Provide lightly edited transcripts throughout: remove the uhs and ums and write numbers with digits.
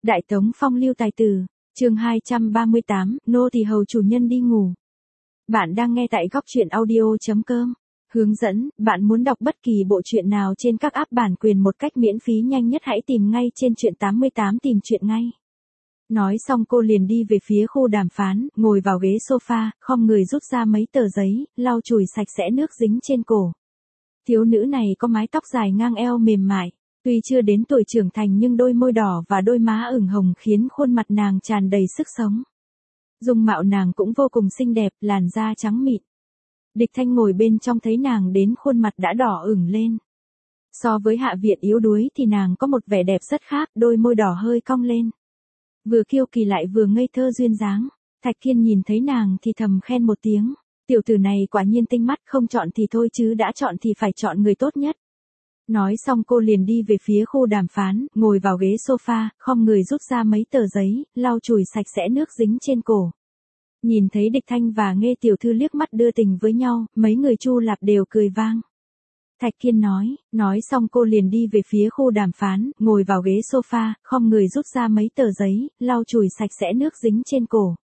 Đại Tống phong lưu tài tử, chương 238, nô tỳ hầu chủ nhân đi ngủ. Bạn đang nghe tại góc truyện audio.com. Hướng dẫn, bạn muốn đọc bất kỳ bộ truyện nào trên các app bản quyền một cách miễn phí nhanh nhất hãy tìm ngay trên truyện 88 tìm truyện ngay. Nói xong cô liền đi về phía khu đàm phán, ngồi vào ghế sofa, khom người rút ra mấy tờ giấy, lau chùi sạch sẽ nước dính trên cổ. Thiếu nữ này có mái tóc dài ngang eo mềm mại. Tuy chưa đến tuổi trưởng thành nhưng đôi môi đỏ và đôi má ửng hồng khiến khuôn mặt nàng tràn đầy sức sống. Dung mạo nàng cũng vô cùng xinh đẹp, làn da trắng mịn. Địch Thanh ngồi bên trong thấy nàng đến khuôn mặt đã đỏ ửng lên. So với Hạ Viện yếu đuối thì nàng có một vẻ đẹp rất khác, đôi môi đỏ hơi cong lên. Vừa kiêu kỳ lại vừa ngây thơ duyên dáng. Thạch Kiên nhìn thấy nàng thì thầm khen một tiếng. Tiểu tử này quả nhiên tinh mắt, không chọn thì thôi chứ đã chọn thì phải chọn người tốt nhất. Nói xong cô liền đi về phía khu đàm phán, ngồi vào ghế sofa, khom người rút ra mấy tờ giấy, lau chùi sạch sẽ nước dính trên cổ. Nhìn thấy Địch Thanh và Nghê tiểu thư liếc mắt đưa tình với nhau, mấy người Chu Lạp đều cười vang. Thạch Kiên nói xong cô liền đi về phía khu đàm phán, ngồi vào ghế sofa, khom người rút ra mấy tờ giấy, lau chùi sạch sẽ nước dính trên cổ.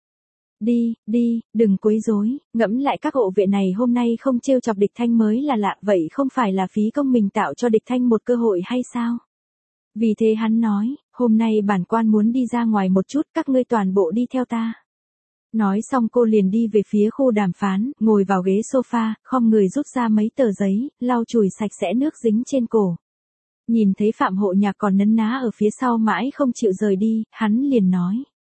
Đi, đừng quấy rối, ngẫm lại các hộ vệ này hôm nay không trêu chọc Địch Thanh mới là lạ, vậy không phải là phí công mình tạo cho Địch Thanh một cơ hội hay sao? Vì thế hắn nói, hôm nay bản quan muốn đi ra ngoài một chút, các ngươi toàn bộ đi theo ta. Nói xong cô liền đi về phía khu đàm phán, ngồi vào ghế sofa, khom người rút ra mấy tờ giấy, lau chùi sạch sẽ nước dính trên cổ. Nhìn thấy Phạm Hộ Nhạc còn nấn ná ở phía sau mãi không chịu rời đi, hắn liền nói.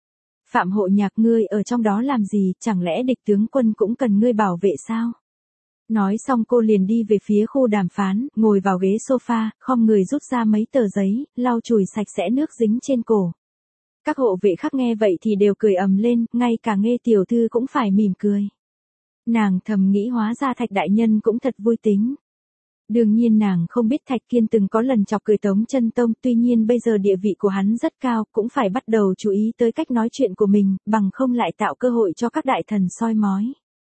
Phạm Hộ Nhạc, ngươi ở trong đó làm gì, chẳng lẽ Địch tướng quân cũng cần ngươi bảo vệ sao? Nói xong cô liền đi về phía khu đàm phán, ngồi vào ghế sofa, khom người rút ra mấy tờ giấy, lau chùi sạch sẽ nước dính trên cổ. Các hộ vệ khác nghe vậy thì đều cười ầm lên, ngay cả Nghê tiểu thư cũng phải mỉm cười. Nàng thầm nghĩ hóa ra Thạch đại nhân cũng thật vui tính. Đương nhiên nàng không biết Thạch Kiên từng có lần chọc cười Tống Chân Tông, tuy nhiên bây giờ địa vị của hắn rất cao, cũng phải bắt đầu chú ý tới cách nói chuyện của mình, bằng không lại tạo cơ hội cho các đại thần soi mói.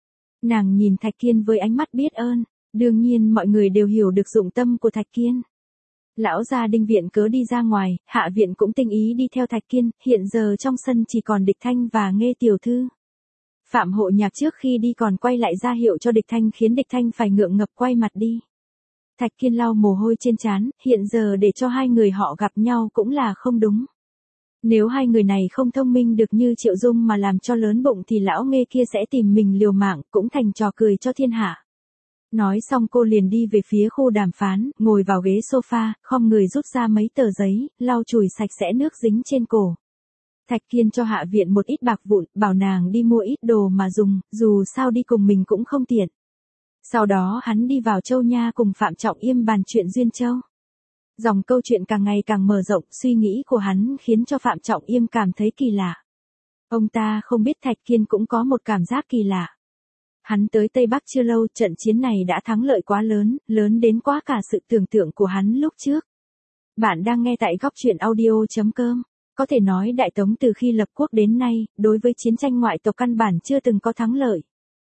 Nàng nhìn Thạch Kiên với ánh mắt biết ơn, đương nhiên mọi người đều hiểu được dụng tâm của Thạch Kiên. Lão gia Đinh viện cớ đi ra ngoài, Hạ viện cũng tinh ý đi theo Thạch Kiên, hiện giờ trong sân chỉ còn Địch Thanh và Nghê tiểu thư. Phạm Hộ Nhạc trước khi đi còn quay lại ra hiệu cho Địch Thanh khiến Địch Thanh phải ngượng ngập quay mặt đi. Thạch Kiên lau mồ hôi trên trán, hiện giờ để cho hai người họ gặp nhau cũng là không đúng. Nếu hai người này không thông minh được như Triệu Dung mà làm cho lớn bụng thì lão Nghê kia sẽ tìm mình liều mạng, cũng thành trò cười cho thiên hạ. Nói xong cô liền đi về phía khu đàm phán, ngồi vào ghế sofa, khom người rút ra mấy tờ giấy, lau chùi sạch sẽ nước dính trên cổ. Thạch Kiên cho Hạ viện một ít bạc vụn, bảo nàng đi mua ít đồ mà dùng, dù sao đi cùng mình cũng không tiện. Sau đó hắn đi vào Châu Nha cùng Phạm Trọng Yêm bàn chuyện Duyên Châu. Dòng câu chuyện càng ngày càng mở rộng, suy nghĩ của hắn khiến cho Phạm Trọng Yêm cảm thấy kỳ lạ. Ông ta không biết Thạch Kiên cũng có một cảm giác kỳ lạ. Hắn tới Tây Bắc chưa lâu, trận chiến này đã thắng lợi quá lớn, lớn đến quá cả sự tưởng tượng của hắn lúc trước. Bạn đang nghe tại góc truyện audio.com. Có thể nói Đại Tống từ khi lập quốc đến nay, đối với chiến tranh ngoại tộc căn bản chưa từng có thắng lợi.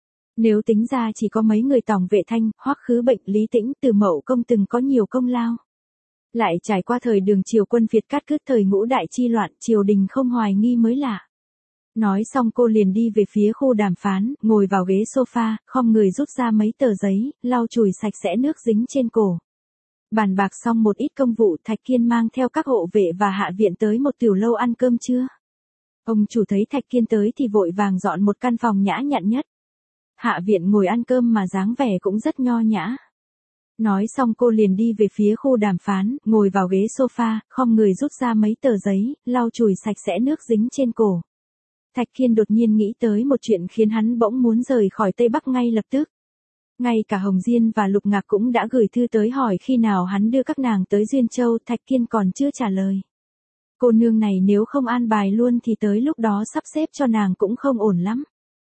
Nếu tính ra chỉ có mấy người Tòng Vệ Thanh, Hoắc Khứ Bệnh, Lý Tĩnh, Từ Mậu Công từng có nhiều công lao. Lại trải qua thời Đường triều quân Việt cắt cứt thời Ngũ Đại chi loạn, triều đình không hoài nghi mới lạ. Nói xong cô liền đi về phía khu đàm phán, ngồi vào ghế sofa, khom người rút ra mấy tờ giấy, lau chùi sạch sẽ nước dính trên cổ. Bàn bạc xong một ít công vụ, Thạch Kiên mang theo các hộ vệ và Hạ viện tới một tiểu lâu ăn cơm trưa. Ông chủ thấy Thạch Kiên tới thì vội vàng dọn một căn phòng nhã nhặn nhất. Hạ viện ngồi ăn cơm mà dáng vẻ cũng rất nho nhã. Nói xong cô liền đi về phía khu đàm phán, ngồi vào ghế sofa, khom người rút ra mấy tờ giấy, lau chùi sạch sẽ nước dính trên cổ. Thạch Kiên đột nhiên nghĩ tới một chuyện khiến hắn bỗng muốn rời khỏi Tây Bắc ngay lập tức. Ngay cả Hồng Diên và Lục Ngạc cũng đã gửi thư tới hỏi khi nào hắn đưa các nàng tới Duyên Châu, Thạch Kiên còn chưa trả lời. Cô nương này nếu không an bài luôn thì tới lúc đó sắp xếp cho nàng cũng không ổn lắm.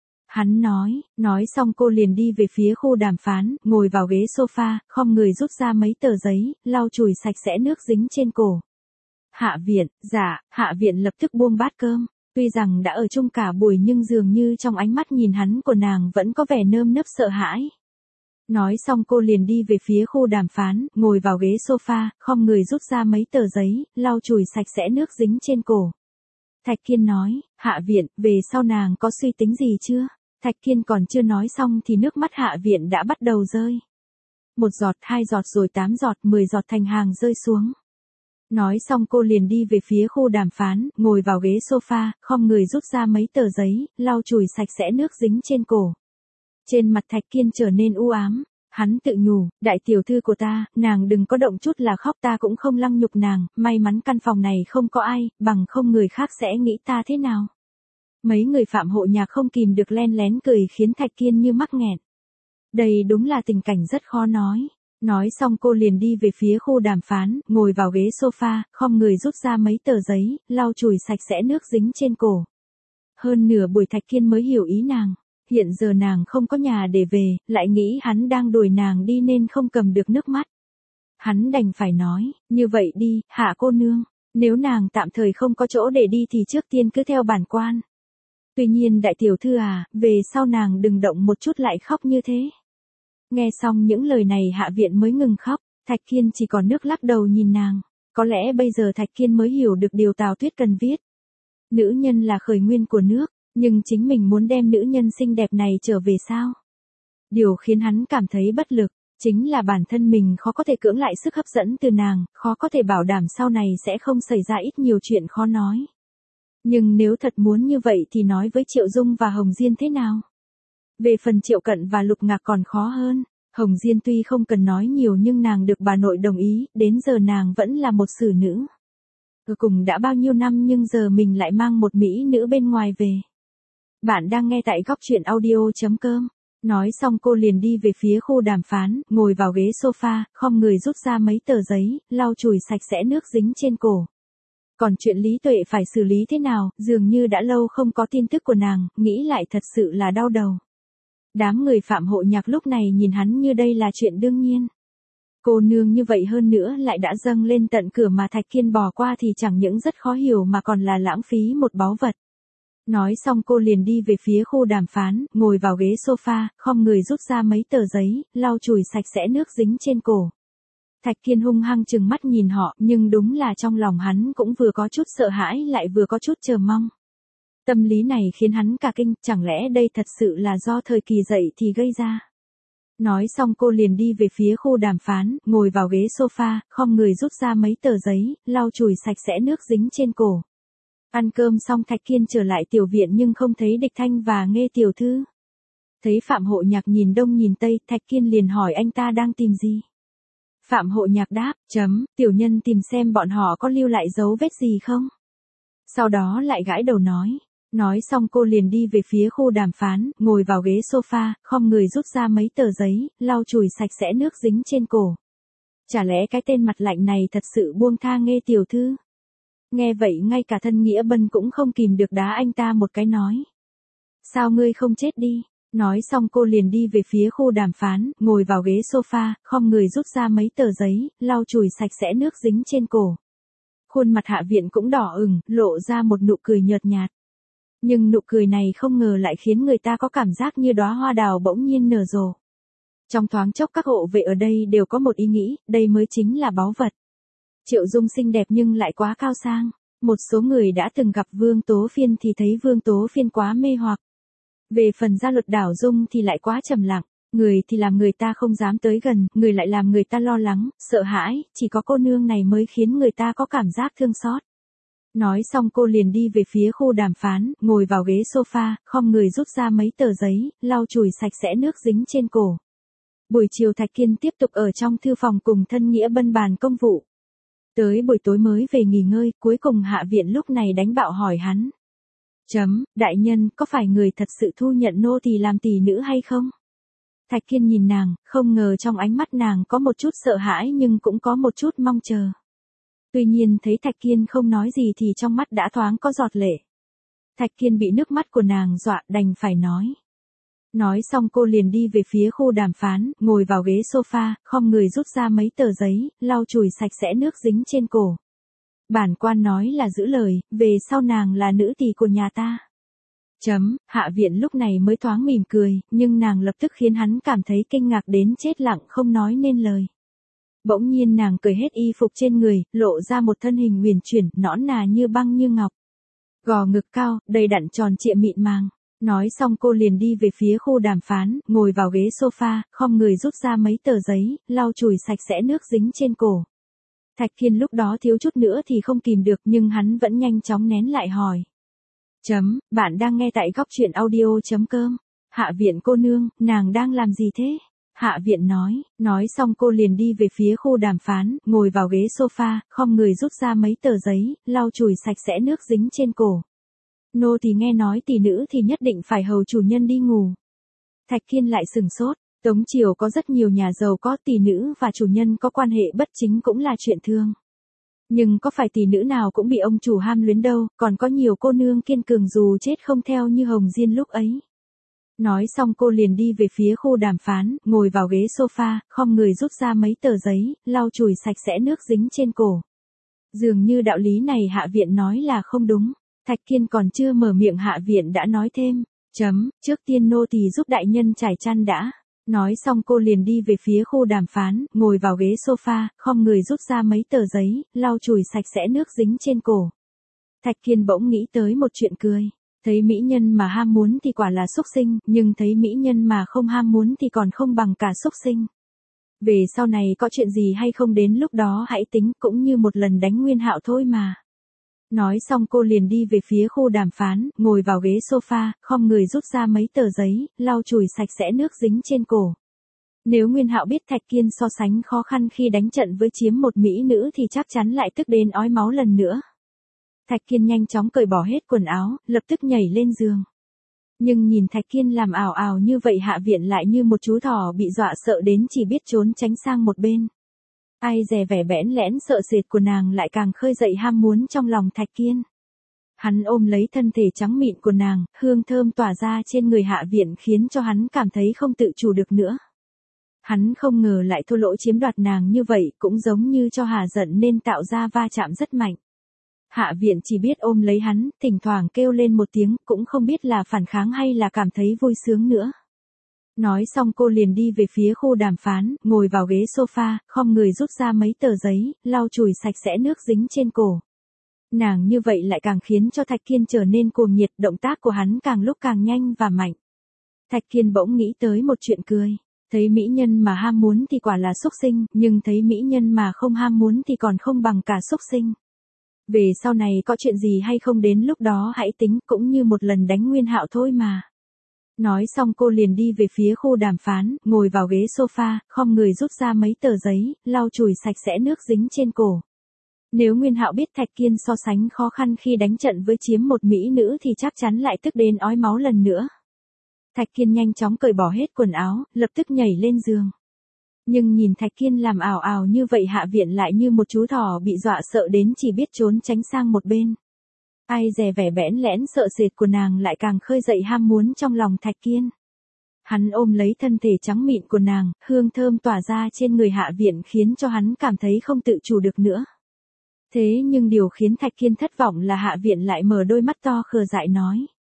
Hắn nói xong cô liền đi về phía khu đàm phán, ngồi vào ghế sofa, khom người rút ra mấy tờ giấy, lau chùi sạch sẽ nước dính trên cổ. Hạ viện lập tức buông bát cơm. Tuy rằng đã ở chung cả buổi nhưng dường như trong ánh mắt nhìn hắn của nàng vẫn có vẻ nơm nớp sợ hãi. Nói xong cô liền đi về phía khu đàm phán, ngồi vào ghế sofa, khom người rút ra mấy tờ giấy, lau chùi sạch sẽ nước dính trên cổ. Thạch Kiên nói, Hạ Viện, về sau nàng có suy tính gì chưa? Thạch Kiên còn chưa nói xong thì nước mắt Hạ Viện đã bắt đầu rơi. 1 giọt, 2 giọt rồi 8 giọt, 10 giọt thành hàng rơi xuống. Nói xong cô liền đi về phía khu đàm phán, ngồi vào ghế sofa, khom người rút ra mấy tờ giấy, lau chùi sạch sẽ nước dính trên cổ. Trên mặt Thạch Kiên trở nên u ám. Hắn tự nhủ, đại tiểu thư của ta, nàng đừng có động chút là khóc, ta cũng không lăng nhục nàng, may mắn căn phòng này không có ai, bằng không người khác sẽ nghĩ ta thế nào. Mấy người Phạm Hộ Nhạc không kìm được len lén cười khiến Thạch Kiên như mắc nghẹn. Đây đúng là tình cảnh rất khó nói. Nói xong cô liền đi về phía khu đàm phán, ngồi vào ghế sofa, khom người rút ra mấy tờ giấy, lau chùi sạch sẽ nước dính trên cổ. Hơn nửa buổi Thạch Kiên mới hiểu ý nàng. Hiện giờ nàng không có nhà để về, lại nghĩ hắn đang đuổi nàng đi nên không cầm được nước mắt. Hắn đành phải nói, như vậy đi, Hạ cô nương, nếu nàng tạm thời không có chỗ để đi thì trước tiên cứ theo bản quan. Tuy nhiên đại tiểu thư à, về sau nàng đừng động một chút lại khóc như thế. Nghe xong những lời này Hạ Viện mới ngừng khóc, Thạch Kiên chỉ còn nước lắc đầu nhìn nàng. Có lẽ bây giờ Thạch Kiên mới hiểu được điều Tào Tuyết cần viết. Nữ nhân là khởi nguyên của nước, nhưng chính mình muốn đem nữ nhân xinh đẹp này trở về sao? Điều khiến hắn cảm thấy bất lực, chính là bản thân mình khó có thể cưỡng lại sức hấp dẫn từ nàng, khó có thể bảo đảm sau này sẽ không xảy ra ít nhiều chuyện khó nói. Nhưng nếu thật muốn như vậy thì nói với Triệu Dung và Hồng Diên thế nào? Về phần Triệu Cận và Lục Ngạc còn khó hơn. Hồng Diên tuy không cần nói nhiều nhưng nàng được bà nội đồng ý, đến giờ nàng vẫn là một xử nữ. Cùng đã bao nhiêu năm nhưng giờ mình lại mang một mỹ nữ bên ngoài về. Bạn đang nghe tại góc truyện audio.com. Nói xong cô liền đi về phía khu đàm phán, ngồi vào ghế sofa, khom người rút ra mấy tờ giấy, lau chùi sạch sẽ nước dính trên cổ. Còn chuyện Lý Tuệ phải xử lý thế nào, dường như đã lâu không có tin tức của nàng, nghĩ lại thật sự là đau đầu. Đám người Phạm Hộ Nhạc lúc này nhìn hắn như đây là chuyện đương nhiên. Cô nương như vậy hơn nữa lại đã dâng lên tận cửa mà Thạch Kiên bỏ qua thì chẳng những rất khó hiểu mà còn là lãng phí một báu vật. Nói xong cô liền đi về phía khu đàm phán, ngồi vào ghế sofa, khom người rút ra mấy tờ giấy, lau chùi sạch sẽ nước dính trên cổ. Thạch Kiên hung hăng trừng mắt nhìn họ, nhưng đúng là trong lòng hắn cũng vừa có chút sợ hãi lại vừa có chút chờ mong. Tâm lý này khiến hắn cả kinh, chẳng lẽ đây thật sự là do thời kỳ dậy thì gây ra. Nói xong cô liền đi về phía khu đàm phán, ngồi vào ghế sofa, khom người rút ra mấy tờ giấy, lau chùi sạch sẽ nước dính trên cổ. Ăn cơm xong Thạch Kiên trở lại tiểu viện nhưng không thấy Địch Thanh và Nghê tiểu thư. Thấy Phạm Hộ Nhạc nhìn đông nhìn tây, Thạch Kiên liền hỏi anh ta đang tìm gì. Phạm Hộ Nhạc đáp, tiểu nhân tìm xem bọn họ có lưu lại dấu vết gì không. Sau đó lại gãi đầu nói. Nói xong cô liền đi về phía khu đàm phán, ngồi vào ghế sofa, khom người rút ra mấy tờ giấy, lau chùi sạch sẽ nước dính trên cổ. Chả lẽ cái tên mặt lạnh này thật sự buông tha Nghê tiểu thư? Nghe vậy ngay cả thân Nghĩa Bân cũng không kìm được đá anh ta một cái nói. Sao ngươi không chết đi? Nói xong cô liền đi về phía khu đàm phán, ngồi vào ghế sofa, khom người rút ra mấy tờ giấy, lau chùi sạch sẽ nước dính trên cổ. Khuôn mặt Hạ Viện cũng đỏ ửng, lộ ra một nụ cười nhợt nhạt. Nhưng nụ cười này không ngờ lại khiến người ta có cảm giác như đóa hoa đào bỗng nhiên nở rộ. Trong thoáng chốc các hộ vệ ở đây đều có một ý nghĩ, đây mới chính là báu vật. Triệu Dung xinh đẹp nhưng lại quá cao sang. Một số người đã từng gặp Vương Tố Phiên thì thấy Vương Tố Phiên quá mê hoặc. Về phần Gia Luật Đảo Dung thì lại quá trầm lặng. Người thì làm người ta không dám tới gần, người lại làm người ta lo lắng, sợ hãi, chỉ có cô nương này mới khiến người ta có cảm giác thương xót. Nói xong cô liền đi về phía khu đàm phán, ngồi vào ghế sofa, khom người rút ra mấy tờ giấy, lau chùi sạch sẽ nước dính trên cổ. Buổi chiều Thạch Kiên tiếp tục ở trong thư phòng cùng thân Nghĩa Bân bàn công vụ. Tới buổi tối mới về nghỉ ngơi, cuối cùng Hạ Viện lúc này đánh bạo hỏi hắn. Đại nhân, có phải người thật sự thu nhận nô tỳ làm tỷ nữ hay không? Thạch Kiên nhìn nàng, không ngờ trong ánh mắt nàng có một chút sợ hãi nhưng cũng có một chút mong chờ. Tuy nhiên thấy Thạch Kiên không nói gì thì trong mắt đã thoáng có giọt lệ. Thạch Kiên bị nước mắt của nàng dọa đành phải nói. Nói xong cô liền đi về phía khu đàm phán, ngồi vào ghế sofa, khom người rút ra mấy tờ giấy, lau chùi sạch sẽ nước dính trên cổ. Bản quan nói là giữ lời, về sau nàng là nữ tỳ của nhà ta. Hạ Viện lúc này mới thoáng mỉm cười, nhưng nàng lập tức khiến hắn cảm thấy kinh ngạc đến chết lặng không nói nên lời. Bỗng nhiên nàng cởi hết y phục trên người, lộ ra một thân hình huyền chuyển, nõn nà như băng như ngọc. Gò ngực cao, đầy đặn tròn trịa mịn màng. Nói xong cô liền đi về phía khu đàm phán, ngồi vào ghế sofa, khom người rút ra mấy tờ giấy, lau chùi sạch sẽ nước dính trên cổ. Thạch Kiên lúc đó thiếu chút nữa thì không kìm được nhưng hắn vẫn nhanh chóng nén lại hỏi. Bạn đang nghe tại góc truyện audio.com. Hạ viện cô nương, nàng đang làm gì thế? Hạ viện nói xong cô liền đi về phía khu đàm phán, ngồi vào ghế sofa, khom người rút ra mấy tờ giấy, lau chùi sạch sẽ nước dính trên cổ. Nô thì nghe nói tỷ nữ thì nhất định phải hầu chủ nhân đi ngủ. Thạch Kiên lại sừng sốt, Tống triều có rất nhiều nhà giàu có tỷ nữ và chủ nhân có quan hệ bất chính cũng là chuyện thường. Nhưng có phải tỷ nữ nào cũng bị ông chủ ham luyến đâu, còn có nhiều cô nương kiên cường dù chết không theo như Hồng Diên lúc ấy. Nói xong cô liền đi về phía khu đàm phán, ngồi vào ghế sofa, khom người rút ra mấy tờ giấy, lau chùi sạch sẽ nước dính trên cổ. Dường như đạo lý này Hạ viện nói là không đúng. Thạch Kiên còn chưa mở miệng Hạ viện đã nói thêm. Trước tiên nô tỳ giúp đại nhân trải chăn đã. Nói xong cô liền đi về phía khu đàm phán, ngồi vào ghế sofa, khom người rút ra mấy tờ giấy, lau chùi sạch sẽ nước dính trên cổ. Thạch Kiên bỗng nghĩ tới một chuyện cười. Thấy mỹ nhân mà ham muốn thì quả là xúc sinh, nhưng thấy mỹ nhân mà không ham muốn thì còn không bằng cả xúc sinh. Về sau này có chuyện gì hay không đến lúc đó hãy tính, cũng như một lần đánh Nguyên Hạo thôi mà. Nói xong cô liền đi về phía khu đàm phán, ngồi vào ghế sofa, khom người rút ra mấy tờ giấy, lau chùi sạch sẽ nước dính trên cổ. Nếu Nguyên Hạo biết Thạch Kiên so sánh khó khăn khi đánh trận với chiếm một mỹ nữ thì chắc chắn lại tức đến ói máu lần nữa. Thạch Kiên nhanh chóng cởi bỏ hết quần áo, lập tức nhảy lên giường. Nhưng nhìn Thạch Kiên làm ảo ảo như vậy Hạ viện lại như một chú thỏ bị dọa sợ đến chỉ biết trốn tránh sang một bên. Ai dè vẻ bẽn lẽn sợ sệt của nàng lại càng khơi dậy ham muốn trong lòng Thạch Kiên. Hắn ôm lấy thân thể trắng mịn của nàng, hương thơm tỏa ra trên người Hạ viện khiến cho hắn cảm thấy không tự chủ được nữa. Hắn không ngờ lại thô lỗ chiếm đoạt nàng như vậy, cũng giống như cho hà giận nên tạo ra va chạm rất mạnh. Hạ viện chỉ biết ôm lấy hắn, thỉnh thoảng kêu lên một tiếng, cũng không biết là phản kháng hay là cảm thấy vui sướng nữa. Nói xong cô liền đi về phía khu đàm phán, ngồi vào ghế sofa, khom người rút ra mấy tờ giấy, lau chùi sạch sẽ nước dính trên cổ. Nàng như vậy lại càng khiến cho Thạch Kiên trở nên cuồng nhiệt, động tác của hắn càng lúc càng nhanh và mạnh. Thạch Kiên bỗng nghĩ tới một chuyện cười. Thấy mỹ nhân mà ham muốn thì quả là xúc sinh, nhưng thấy mỹ nhân mà không ham muốn thì còn không bằng cả xúc sinh. Về sau này có chuyện gì hay không đến lúc đó hãy tính, cũng như một lần đánh Nguyên Hạo thôi mà. Nói xong cô liền đi về phía khu đàm phán, ngồi vào ghế sofa, khom người rút ra mấy tờ giấy, lau chùi sạch sẽ nước dính trên cổ. Nếu Nguyên Hạo biết Thạch Kiên so sánh khó khăn khi đánh trận với chiếm một mỹ nữ thì chắc chắn lại tức đến ói máu lần nữa. Thạch Kiên nhanh chóng cởi bỏ hết quần áo, lập tức nhảy lên giường. Nhưng nhìn Thạch Kiên làm ảo ảo như vậy Hạ viện lại như một chú thỏ bị dọa sợ đến chỉ biết trốn tránh sang một bên. Ai dè vẻ bẽn lẽn sợ sệt của nàng lại càng khơi dậy ham muốn trong lòng Thạch Kiên. Hắn ôm lấy thân thể trắng mịn của nàng, hương thơm tỏa ra trên người Hạ viện khiến cho hắn cảm thấy không tự chủ được nữa. Thế nhưng điều khiến Thạch Kiên thất vọng là Hạ viện lại mở đôi mắt to khờ dại nói.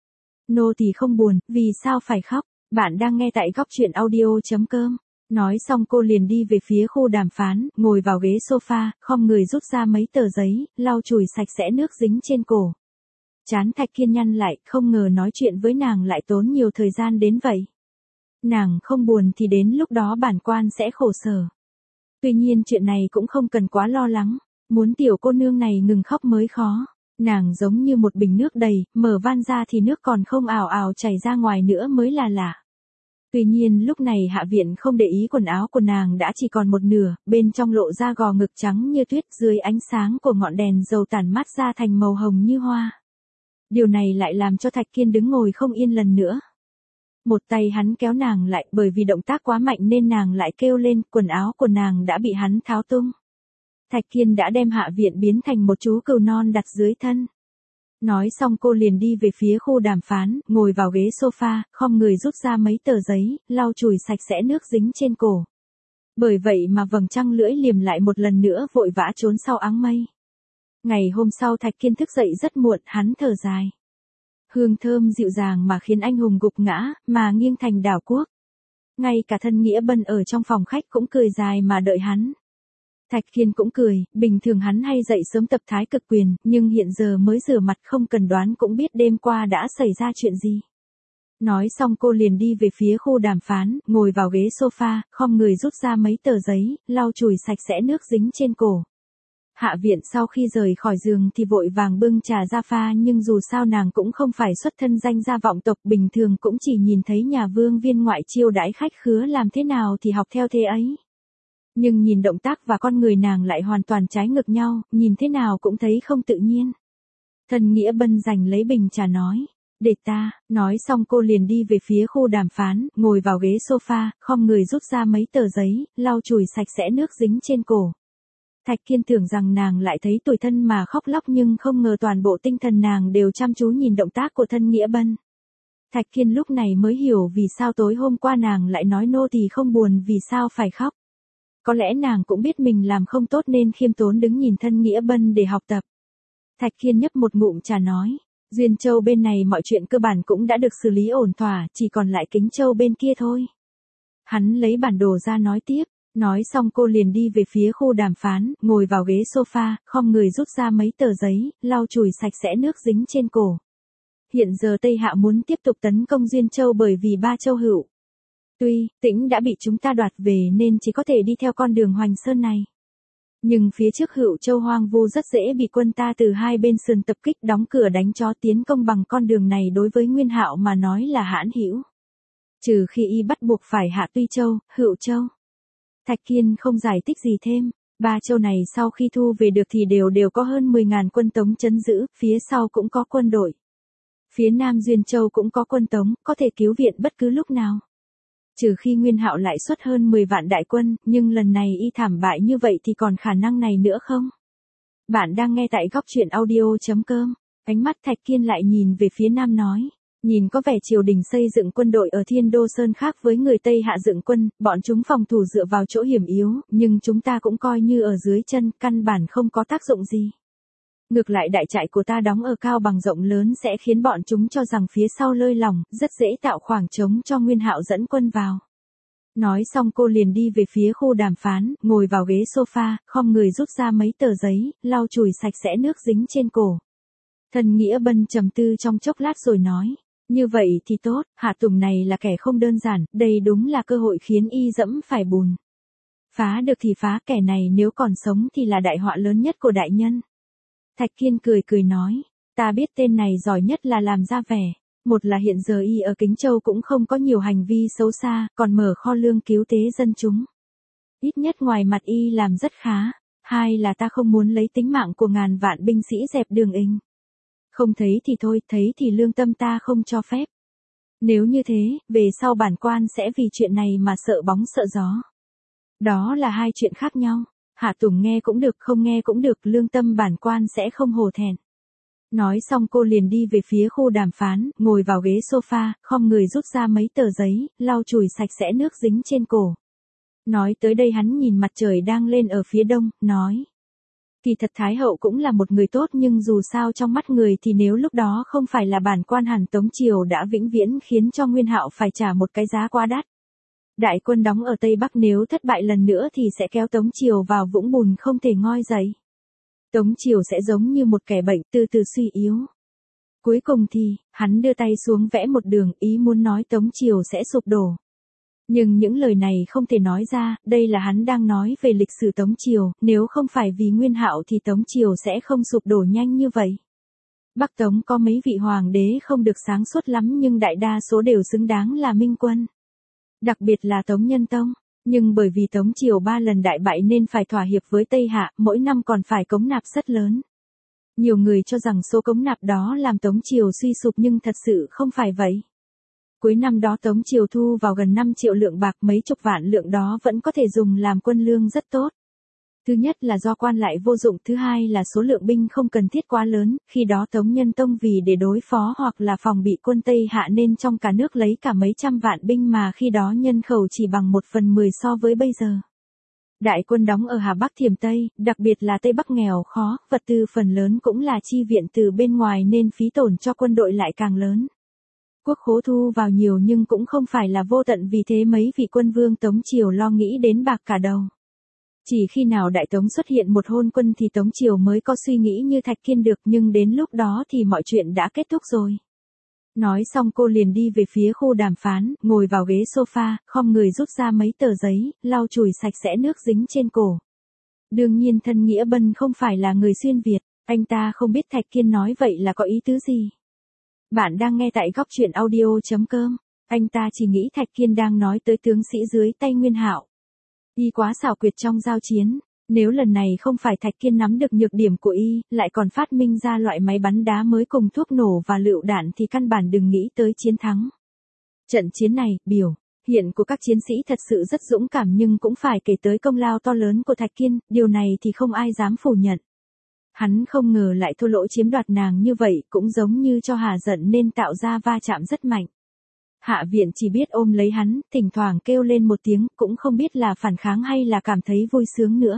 Nô tỳ không buồn, vì sao phải khóc? Bạn đang nghe tại góc truyện audio.com. Nói xong cô liền đi về phía khu đàm phán, ngồi vào ghế sofa, khom người rút ra mấy tờ giấy, lau chùi sạch sẽ nước dính trên cổ. Trán Thạch Kiên nhăn lại, không ngờ nói chuyện với nàng lại tốn nhiều thời gian đến vậy. Nàng không buồn thì đến lúc đó bản quan sẽ khổ sở. Tuy nhiên chuyện này cũng không cần quá lo lắng, muốn tiểu cô nương này ngừng khóc mới khó. Nàng giống như một bình nước đầy, mở van ra thì nước còn không ào ào chảy ra ngoài nữa mới là lạ. Tuy nhiên lúc này Hạ viện không để ý quần áo của nàng đã chỉ còn một nửa, bên trong lộ ra gò ngực trắng như tuyết dưới ánh sáng của ngọn đèn dầu tản mát ra thành màu hồng như hoa. Điều này lại làm cho Thạch Kiên đứng ngồi không yên lần nữa. Một tay hắn kéo nàng lại, bởi vì động tác quá mạnh nên nàng lại kêu lên, quần áo của nàng đã bị hắn tháo tung. Thạch Kiên đã đem Hạ viện biến thành một chú cừu non đặt dưới thân. Nói xong cô liền đi về phía khu đàm phán, ngồi vào ghế sofa, khom người rút ra mấy tờ giấy, lau chùi sạch sẽ nước dính trên cổ. Bởi vậy mà vầng trăng lưỡi liềm lại một lần nữa vội vã trốn sau áng mây. Ngày hôm sau Thạch Kiên thức dậy rất muộn, hắn thở dài. Hương thơm dịu dàng mà khiến anh hùng gục ngã, mà nghiêng thành đảo quốc. Ngay cả thân Nghĩa Bân ở trong phòng khách cũng cười dài mà đợi hắn. Thạch Kiên cũng cười, bình thường hắn hay dậy sớm tập thái cực quyền, nhưng hiện giờ mới rửa mặt không cần đoán cũng biết đêm qua đã xảy ra chuyện gì. Nói xong cô liền đi về phía khu đàm phán, ngồi vào ghế sofa, khom người rút ra mấy tờ giấy, lau chùi sạch sẽ nước dính trên cổ. Hạ Viện sau khi rời khỏi giường thì vội vàng bưng trà ra pha, nhưng dù sao nàng cũng không phải xuất thân danh gia vọng tộc, bình thường cũng chỉ nhìn thấy nhà vương viên ngoại chiêu đãi khách khứa làm thế nào thì học theo thế ấy. Nhưng nhìn động tác và con người nàng lại hoàn toàn trái ngược nhau, nhìn thế nào cũng thấy không tự nhiên. Thân Nghĩa Bân giành lấy bình trà nói, để ta, nói xong cô liền đi về phía khu đàm phán, ngồi vào ghế sofa, khom người rút ra mấy tờ giấy, lau chùi sạch sẽ nước dính trên cổ. Thạch Kiên tưởng rằng nàng lại thấy tủi thân mà khóc lóc, nhưng không ngờ toàn bộ tinh thần nàng đều chăm chú nhìn động tác của thân Nghĩa Bân. Thạch Kiên lúc này mới hiểu vì sao tối hôm qua nàng lại nói nô tỳ không buồn, vì sao phải khóc. Có lẽ nàng cũng biết mình làm không tốt nên khiêm tốn đứng nhìn thân Nghĩa Bân để học tập. Thạch Kiên nhấp một ngụm trà nói, Duyên Châu bên này mọi chuyện cơ bản cũng đã được xử lý ổn thỏa, chỉ còn lại Kính Châu bên kia thôi. Hắn lấy bản đồ ra nói tiếp, nói xong cô liền đi về phía khu đàm phán, ngồi vào ghế sofa, khom người rút ra mấy tờ giấy, lau chùi sạch sẽ nước dính trên cổ. Hiện giờ Tây Hạ muốn tiếp tục tấn công Duyên Châu bởi vì Ba Châu Hữu Tuy, Tĩnh đã bị chúng ta đoạt về nên chỉ có thể đi theo con đường Hoành Sơn này. Nhưng phía trước Hữu Châu hoang vu rất dễ bị quân ta từ hai bên sườn tập kích, đóng cửa đánh chó tiến công bằng con đường này đối với Nguyên Hạo mà nói là hãn hữu. Trừ khi y bắt buộc phải hạ Tuy Châu, Hữu Châu. Thạch Kiên không giải thích gì thêm, ba châu này sau khi thu về được thì đều có hơn 10.000 quân Tống trấn giữ, phía sau cũng có quân đội. Phía Nam Duyên Châu cũng có quân Tống, có thể cứu viện bất cứ lúc nào. Trừ khi Nguyên Hạo lại xuất hơn 10 vạn đại quân, nhưng lần này y thảm bại như vậy thì còn khả năng này nữa không? Bạn đang nghe tại góc truyện audio.com. Ánh mắt Thạch Kiên lại nhìn về phía Nam nói. Nhìn có vẻ triều đình xây dựng quân đội ở Thiên Đô Sơn khác với người Tây Hạ dựng quân, bọn chúng phòng thủ dựa vào chỗ hiểm yếu, nhưng chúng ta cũng coi như ở dưới chân, căn bản không có tác dụng gì. Ngược lại đại trại của ta đóng ở cao bằng rộng lớn sẽ khiến bọn chúng cho rằng phía sau lơi lỏng, rất dễ tạo khoảng trống cho Nguyên Hạo dẫn quân vào. Nói xong cô liền đi về phía khu đàm phán, ngồi vào ghế sofa, khom người rút ra mấy tờ giấy, lau chùi sạch sẽ nước dính trên cổ. Thân Nghĩa Bân trầm tư trong chốc lát rồi nói, như vậy thì tốt, Hạ Tùng này là kẻ không đơn giản, đây đúng là cơ hội khiến y dẫm phải bùn. Phá được thì phá, kẻ này nếu còn sống thì là đại họa lớn nhất của đại nhân. Thạch Kiên cười nói, ta biết tên này giỏi nhất là làm ra vẻ. Một là hiện giờ y ở Kính Châu cũng không có nhiều hành vi xấu xa, còn mở kho lương cứu tế dân chúng. Ít nhất ngoài mặt y làm rất khá. Hai là ta không muốn lấy tính mạng của ngàn vạn binh sĩ dẹp đường inh. Không thấy thì thôi, thấy thì lương tâm ta không cho phép. Nếu như thế, về sau bản quan sẽ vì chuyện này mà sợ bóng sợ gió. Đó là hai chuyện khác nhau. Hạ Tùng nghe cũng được, không nghe cũng được, lương tâm bản quan sẽ không hổ thẹn. Nói xong cô liền đi về phía khu đàm phán, ngồi vào ghế sofa, khom người rút ra mấy tờ giấy, lau chùi sạch sẽ nước dính trên cổ. Nói tới đây hắn nhìn mặt trời đang lên ở phía đông, nói. Kỳ thật Thái Hậu cũng là một người tốt, nhưng dù sao trong mắt người thì nếu lúc đó không phải là bản quan hẳn Tống Triều đã vĩnh viễn khiến cho Nguyên Hạo phải trả một cái giá quá đắt. Đại quân đóng ở Tây Bắc nếu thất bại lần nữa thì sẽ kéo Tống Triều vào vũng bùn không thể ngoi dậy. Tống Triều sẽ giống như một kẻ bệnh từ từ suy yếu. Cuối cùng thì, hắn đưa tay xuống vẽ một đường, ý muốn nói Tống Triều sẽ sụp đổ. Nhưng những lời này không thể nói ra, đây là hắn đang nói về lịch sử Tống Triều, nếu không phải vì Nguyên Hạo thì Tống Triều sẽ không sụp đổ nhanh như vậy. Bắc Tống có mấy vị hoàng đế không được sáng suốt lắm nhưng đại đa số đều xứng đáng là minh quân. Đặc biệt là Tống Nhân Tông, nhưng bởi vì Tống Triều 3 lần đại bại nên phải thỏa hiệp với Tây Hạ, mỗi năm còn phải cống nạp rất lớn. Nhiều người cho rằng số cống nạp đó làm Tống Triều suy sụp nhưng thật sự không phải vậy. Cuối năm đó Tống Triều thu vào gần 5 triệu lượng bạc, mấy chục vạn lượng đó vẫn có thể dùng làm quân lương rất tốt. Thứ nhất là do quan lại vô dụng, thứ hai là số lượng binh không cần thiết quá lớn, khi đó Tống Nhân Tông vì để đối phó hoặc là phòng bị quân Tây Hạ nên trong cả nước lấy cả mấy trăm vạn binh mà khi đó nhân khẩu chỉ bằng 1/10 so với bây giờ. Đại quân đóng ở Hà Bắc Thiểm Tây, đặc biệt là Tây Bắc nghèo khó, vật tư phần lớn cũng là chi viện từ bên ngoài nên phí tổn cho quân đội lại càng lớn. Quốc khố thu vào nhiều nhưng cũng không phải là vô tận, vì thế mấy vị quân vương Tống Triều lo nghĩ đến bạc cả đầu. Chỉ khi nào Đại Tống xuất hiện một hôn quân thì Tống Triều mới có suy nghĩ như Thạch Kiên được, nhưng đến lúc đó thì mọi chuyện đã kết thúc rồi. Nói xong cô liền đi về phía khu đàm phán, ngồi vào ghế sofa, khom người rút ra mấy tờ giấy, lau chùi sạch sẽ nước dính trên cổ. Đương nhiên thân Nghĩa Bân không phải là người xuyên Việt, anh ta không biết Thạch Kiên nói vậy là có ý tứ gì. Bạn đang nghe tại góc truyện audio.com, anh ta chỉ nghĩ Thạch Kiên đang nói tới tướng sĩ dưới tay Nguyên Hạo. Y quá xảo quyệt trong giao chiến, nếu lần này không phải Thạch Kiên nắm được nhược điểm của Y, lại còn phát minh ra loại máy bắn đá mới cùng thuốc nổ và lựu đạn thì căn bản đừng nghĩ tới chiến thắng. Trận chiến này, biểu hiện của các chiến sĩ thật sự rất dũng cảm, nhưng cũng phải kể tới công lao to lớn của Thạch Kiên, điều này thì không ai dám phủ nhận. Hắn không ngờ lại thua lỗ chiếm đoạt nàng như vậy, cũng giống như cho hà giận nên tạo ra va chạm rất mạnh. Hạ viện chỉ biết ôm lấy hắn, thỉnh thoảng kêu lên một tiếng, cũng không biết là phản kháng hay là cảm thấy vui sướng nữa.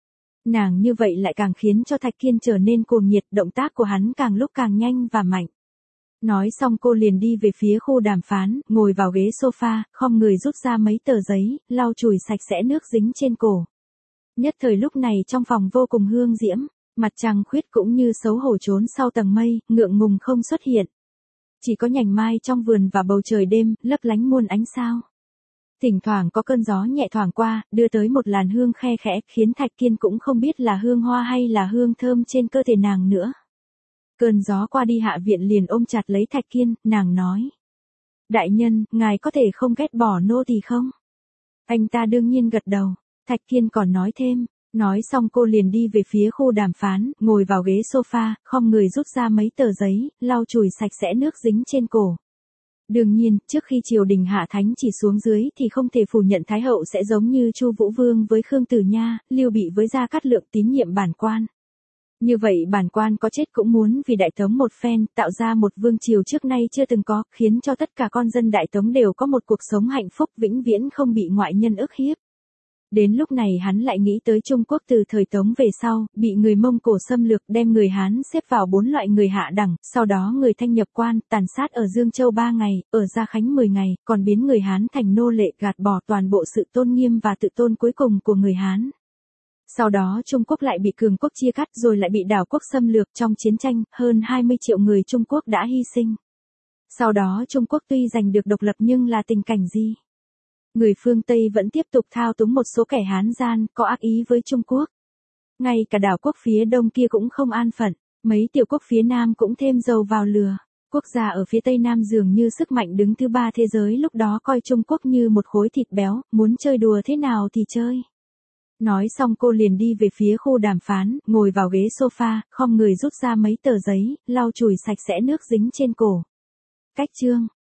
Nàng như vậy lại càng khiến cho Thạch Kiên trở nên cuồng nhiệt, động tác của hắn càng lúc càng nhanh và mạnh. Nói xong cô liền đi về phía khu đàm phán, ngồi vào ghế sofa, khom người rút ra mấy tờ giấy, lau chùi sạch sẽ nước dính trên cổ. Nhất thời lúc này trong phòng vô cùng hương diễm, mặt trăng khuyết cũng như xấu hổ trốn sau tầng mây, ngượng ngùng không xuất hiện. Chỉ có nhành mai trong vườn và bầu trời đêm, lấp lánh muôn ánh sao. Thỉnh thoảng có cơn gió nhẹ thoảng qua, đưa tới một làn hương khe khẽ, khiến Thạch Kiên cũng không biết là hương hoa hay là hương thơm trên cơ thể nàng nữa. Cơn gió qua đi, Hạ viện liền ôm chặt lấy Thạch Kiên, nàng nói. Đại nhân, ngài có thể không ghét bỏ nô tỳ không? Anh ta đương nhiên gật đầu. Thạch Kiên còn nói thêm. Nói xong cô liền đi về phía khu đàm phán, ngồi vào ghế sofa, khom người rút ra mấy tờ giấy, lau chùi sạch sẽ nước dính trên cổ. Đương nhiên, trước khi triều đình hạ thánh chỉ xuống dưới thì không thể phủ nhận Thái hậu sẽ giống như Chu Vũ Vương với Khương Tử Nha, Lưu Bị với Gia Cát Lượng tín nhiệm bản quan. Như vậy bản quan có chết cũng muốn vì Đại Tống một phen, tạo ra một vương triều trước nay chưa từng có, khiến cho tất cả con dân Đại Tống đều có một cuộc sống hạnh phúc vĩnh viễn không bị ngoại nhân ức hiếp. Đến lúc này hắn lại nghĩ tới Trung Quốc từ thời Tống về sau, bị người Mông Cổ xâm lược, đem người Hán xếp vào 4 loại người hạ đẳng, sau đó người Thanh nhập quan, tàn sát ở Dương Châu 3 ngày, ở Gia Khánh 10 ngày, còn biến người Hán thành nô lệ, gạt bỏ toàn bộ sự tôn nghiêm và tự tôn cuối cùng của người Hán. Sau đó Trung Quốc lại bị cường quốc chia cắt, rồi lại bị đảo quốc xâm lược. Trong chiến tranh, hơn 20 triệu người Trung Quốc đã hy sinh. Sau đó Trung Quốc tuy giành được độc lập nhưng là tình cảnh gì? Người phương Tây vẫn tiếp tục thao túng một số kẻ Hán gian, có ác ý với Trung Quốc. Ngay cả đảo quốc phía đông kia cũng không an phận, mấy tiểu quốc phía nam cũng thêm dầu vào lửa. Quốc gia ở phía tây nam dường như sức mạnh đứng thứ 3 thế giới lúc đó coi Trung Quốc như một khối thịt béo, muốn chơi đùa thế nào thì chơi. Nói xong cô liền đi về phía khu đàm phán, ngồi vào ghế sofa, khom người rút ra mấy tờ giấy, lau chùi sạch sẽ nước dính trên cổ. Cách chương